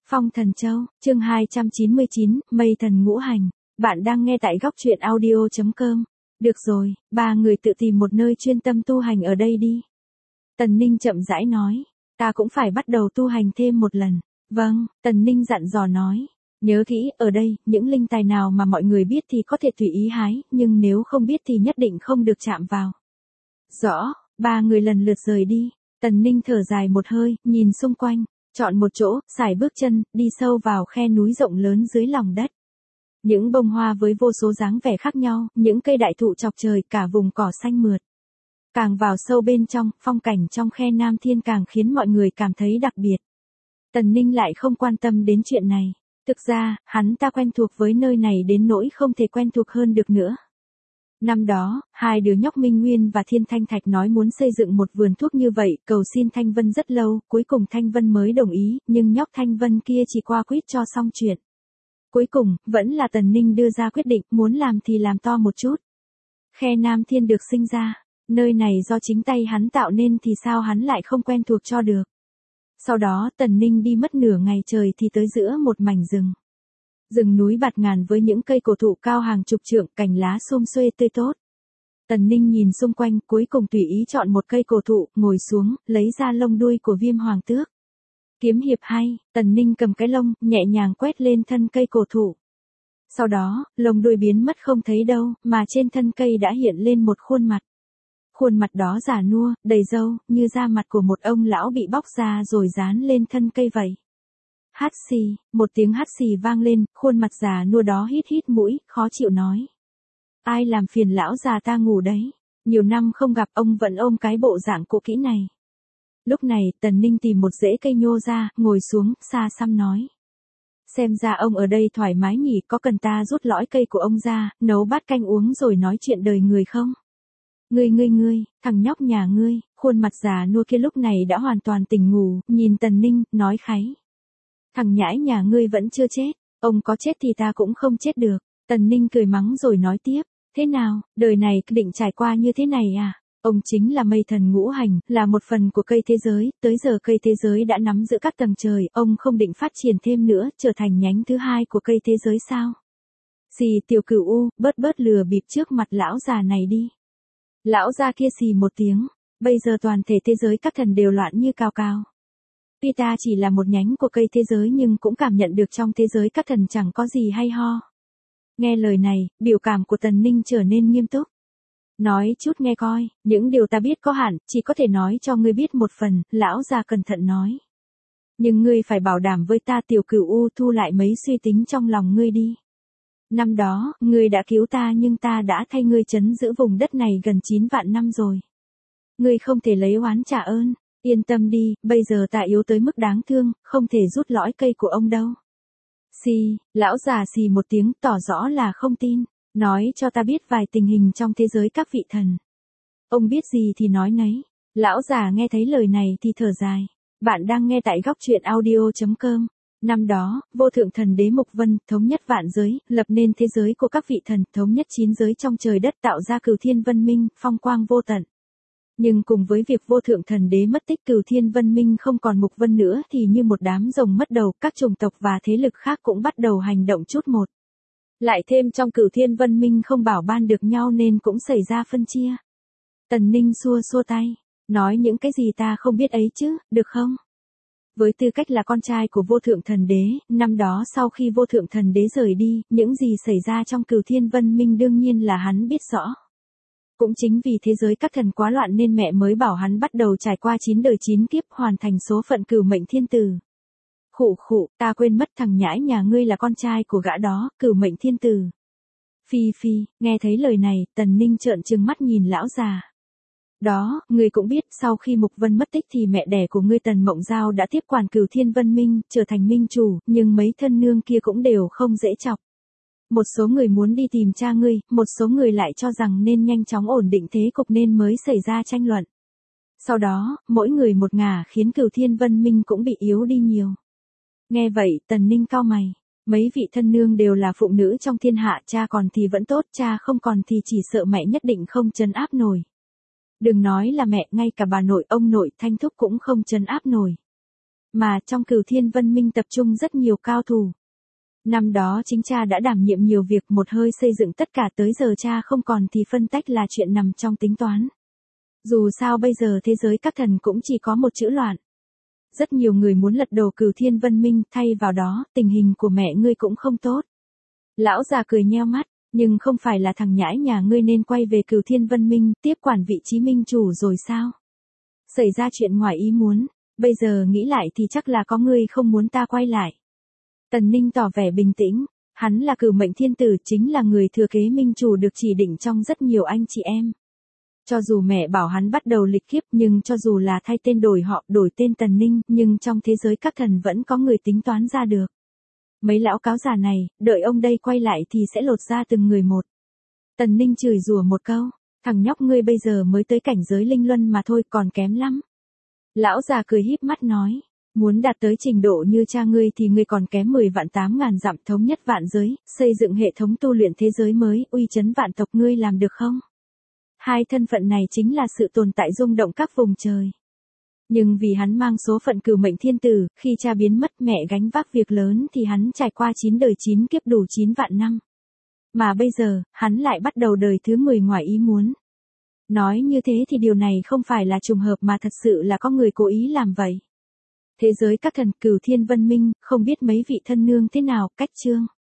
Phong Thần Châu, chương 299, Mây Thần Ngũ Hành. Bạn đang nghe tại góc truyện audio.com. Được rồi, ba người tự tìm một nơi chuyên tâm tu hành ở đây đi. Tần Ninh chậm rãi nói, ta cũng phải bắt đầu tu hành thêm một lần. Vâng, Tần Ninh dặn dò nói. Nhớ kỹ, ở đây, những linh tài nào mà mọi người biết thì có thể tùy ý hái, nhưng nếu không biết thì nhất định không được chạm vào. Rõ, ba người lần lượt rời đi. Tần Ninh thở dài một hơi, nhìn xung quanh. Chọn một chỗ, sải bước chân, đi sâu vào khe núi rộng lớn dưới lòng đất. Những bông hoa với vô số dáng vẻ khác nhau, những cây đại thụ chọc trời, cả vùng cỏ xanh mượt. Càng vào sâu bên trong, phong cảnh trong khe Nam Thiên càng khiến mọi người cảm thấy đặc biệt. Tần Ninh lại không quan tâm đến chuyện này. Thực ra, hắn ta quen thuộc với nơi này đến nỗi không thể quen thuộc hơn được nữa. Năm đó, hai đứa nhóc Minh Nguyên và Thiên Thanh Thạch nói muốn xây dựng một vườn thuốc như vậy, cầu xin Thanh Vân rất lâu, cuối cùng Thanh Vân mới đồng ý, nhưng nhóc Thanh Vân kia chỉ qua quýt cho xong chuyện. Cuối cùng, vẫn là Tần Ninh đưa ra quyết định, muốn làm thì làm to một chút. Khe Nam Thiên được sinh ra, nơi này do chính tay hắn tạo nên thì sao hắn lại không quen thuộc cho được. Sau đó, Tần Ninh đi mất nửa ngày trời thì tới giữa một mảnh rừng. Rừng núi bạt ngàn với những cây cổ thụ cao hàng chục trượng, cành lá sum xuê tươi tốt. Tần Ninh nhìn xung quanh, cuối cùng tùy ý chọn một cây cổ thụ, ngồi xuống, lấy ra lông đuôi của Viêm Hoàng Tước. Kiếm hiệp hay, Tần Ninh cầm cái lông, nhẹ nhàng quét lên thân cây cổ thụ. Sau đó, lông đuôi biến mất không thấy đâu, mà trên thân cây đã hiện lên một khuôn mặt. Khuôn mặt đó già nua, đầy râu, như da mặt của một ông lão bị bóc ra rồi dán lên thân cây vậy. Hát xì, một tiếng hát xì vang lên, khuôn mặt già nua đó hít hít mũi, khó chịu nói. Ai làm phiền lão già ta ngủ đấy, nhiều năm không gặp ông vẫn ôm cái bộ dạng cũ kỹ này. Lúc này, Tần Ninh tìm một rễ cây nhô ra, ngồi xuống, xa xăm nói. Xem ra ông ở đây thoải mái nhỉ, có cần ta rút lõi cây của ông ra, nấu bát canh uống rồi nói chuyện đời người không? Ngươi, thằng nhóc nhà ngươi, khuôn mặt già nua kia lúc này đã hoàn toàn tỉnh ngủ, nhìn Tần Ninh, nói kháy. Thằng nhãi nhà ngươi vẫn chưa chết, ông có chết thì ta cũng không chết được. Tần Ninh cười mắng rồi nói tiếp, thế nào, đời này định trải qua như thế này à? Ông chính là mây thần ngũ hành, là một phần của cây thế giới, tới giờ cây thế giới đã nắm giữ các tầng trời, ông không định phát triển thêm nữa, trở thành nhánh thứ hai của cây thế giới sao? Xì tiểu cửu u, bớt lừa bịp trước mặt lão già này đi. Lão già kia xì một tiếng, bây giờ toàn thể thế giới các thần đều loạn như cào cào. Tuy ta chỉ là một nhánh của cây thế giới nhưng cũng cảm nhận được trong thế giới các thần chẳng có gì hay ho. Nghe lời này, biểu cảm của Tần Ninh trở nên nghiêm túc. Nói chút nghe coi, những điều ta biết có hạn, chỉ có thể nói cho ngươi biết một phần, lão già cẩn thận nói. Nhưng ngươi phải bảo đảm với ta tiểu cửu u thu lại mấy suy tính trong lòng ngươi đi. Năm đó, ngươi đã cứu ta nhưng ta đã thay ngươi trấn giữ vùng đất này gần 9 vạn năm rồi. Ngươi không thể lấy oán trả ơn. Yên tâm đi, bây giờ ta yếu tới mức đáng thương, không thể rút lõi cây của ông đâu. Xì, lão già xì một tiếng tỏ rõ là không tin, nói cho ta biết vài tình hình trong thế giới các vị thần. Ông biết gì thì nói nấy. Lão già nghe thấy lời này thì thở dài. Bạn đang nghe tại góc truyện audio.com. Năm đó, vô thượng thần đế Mục Vân thống nhất vạn giới, lập nên thế giới của các vị thần, thống nhất 9 giới trong trời đất, tạo ra Cửu Thiên Vân Minh, phong quang vô tận. Nhưng cùng với việc vô thượng thần đế mất tích, Cửu Thiên Vân Minh không còn Mục Vân nữa thì như một đám rồng mất đầu, các chủng tộc và thế lực khác cũng bắt đầu hành động chút một. Lại thêm trong Cửu Thiên Vân Minh không bảo ban được nhau nên cũng xảy ra phân chia. Tần Ninh xua tay, nói những cái gì ta không biết ấy chứ, được không? Với tư cách là con trai của vô thượng thần đế, năm đó sau khi vô thượng thần đế rời đi, những gì xảy ra trong Cửu Thiên Vân Minh đương nhiên là hắn biết rõ. Cũng chính vì thế giới các thần quá loạn nên mẹ mới bảo hắn bắt đầu trải qua 9 đời 9 kiếp, hoàn thành số phận cửu mệnh thiên tử. Khụ, ta quên mất thằng nhãi nhà ngươi là con trai của gã đó, cửu mệnh thiên tử. Phi, nghe thấy lời này, Tần Ninh trợn trừng mắt nhìn lão già. Đó, ngươi cũng biết, sau khi Mục Vân mất tích thì mẹ đẻ của ngươi Tần Mộng Giao đã tiếp quản Cửu Thiên Vân Minh, trở thành minh chủ, nhưng mấy thân nương kia cũng đều không dễ chọc. Một số người muốn đi tìm cha ngươi, một số người lại cho rằng nên nhanh chóng ổn định thế cục nên mới xảy ra tranh luận. Sau đó, mỗi người một ngả khiến Cửu Thiên Vân Minh cũng bị yếu đi nhiều. Nghe vậy, Tần Ninh cau mày. Mấy vị thân nương đều là phụ nữ trong thiên hạ, cha còn thì vẫn tốt, cha không còn thì chỉ sợ mẹ nhất định không trấn áp nổi. Đừng nói là mẹ, ngay cả bà nội, ông nội, Thanh Thúc cũng không trấn áp nổi. mà trong Cửu Thiên Vân Minh tập trung rất nhiều cao thủ. Năm đó chính cha đã đảm nhiệm nhiều việc, một hơi xây dựng tất cả, tới giờ cha không còn thì phân tách là chuyện nằm trong tính toán. Dù sao bây giờ thế giới các thần cũng chỉ có một chữ loạn. Rất nhiều người muốn lật đổ Cửu Thiên Vân Minh, thay vào đó, tình hình của mẹ ngươi cũng không tốt. Lão già cười nheo mắt, nhưng không phải là thằng nhãi nhà ngươi nên quay về Cửu Thiên Vân Minh, tiếp quản vị trí minh chủ rồi sao? Xảy ra chuyện ngoài ý muốn, bây giờ nghĩ lại thì chắc là có ngươi không muốn ta quay lại. Tần Ninh tỏ vẻ bình tĩnh, hắn là Cửu Mệnh Thiên Tử, chính là người thừa kế minh chủ được chỉ định trong rất nhiều anh chị em. Cho dù mẹ bảo hắn bắt đầu lịch kiếp, nhưng cho dù là thay tên đổi họ, đổi tên Tần Ninh, nhưng trong thế giới các thần vẫn có người tính toán ra được. Mấy lão cáo già này, đợi ông đây quay lại thì sẽ lột ra từng người một. Tần Ninh chửi rủa một câu, thằng nhóc ngươi bây giờ mới tới cảnh giới linh luân mà thôi, còn kém lắm. Lão già cười híp mắt nói, muốn đạt tới trình độ như cha ngươi thì ngươi còn kém 10 vạn 8 ngàn dặm, thống nhất vạn giới, xây dựng hệ thống tu luyện thế giới mới, uy chấn vạn tộc, ngươi làm được không? Hai thân phận này chính là sự tồn tại rung động các vùng trời. Nhưng vì hắn mang số phận Cửu Mệnh Thiên Tử, khi cha biến mất mẹ gánh vác việc lớn thì hắn trải qua 9 đời 9 kiếp đủ 9 vạn năm. Mà bây giờ, hắn lại bắt đầu đời thứ 10 ngoài ý muốn. Nói như thế thì điều này không phải là trùng hợp mà thật sự là có người cố ý làm vậy. Thế giới các thần Cửu Thiên Vân Minh, không biết mấy vị thân nương thế nào, cách chương.